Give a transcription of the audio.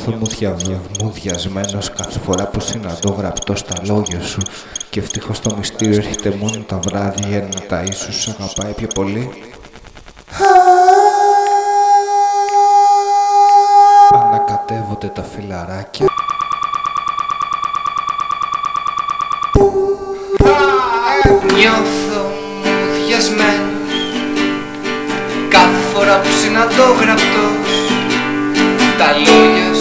Νιώθω μουδιασμένος κάθε φορά που συναντώ γραπτό στα λόγια σου. Και ευτυχώς το μυστήριο έρχεται μόνο τα βράδια να ταΐσου σ' αγαπάει πιο πολύ. Ανακατεύονται τα φιλαράκια. Νιώθω μουδιασμένος κάθε φορά που συναντώ γραπτός τα λόγια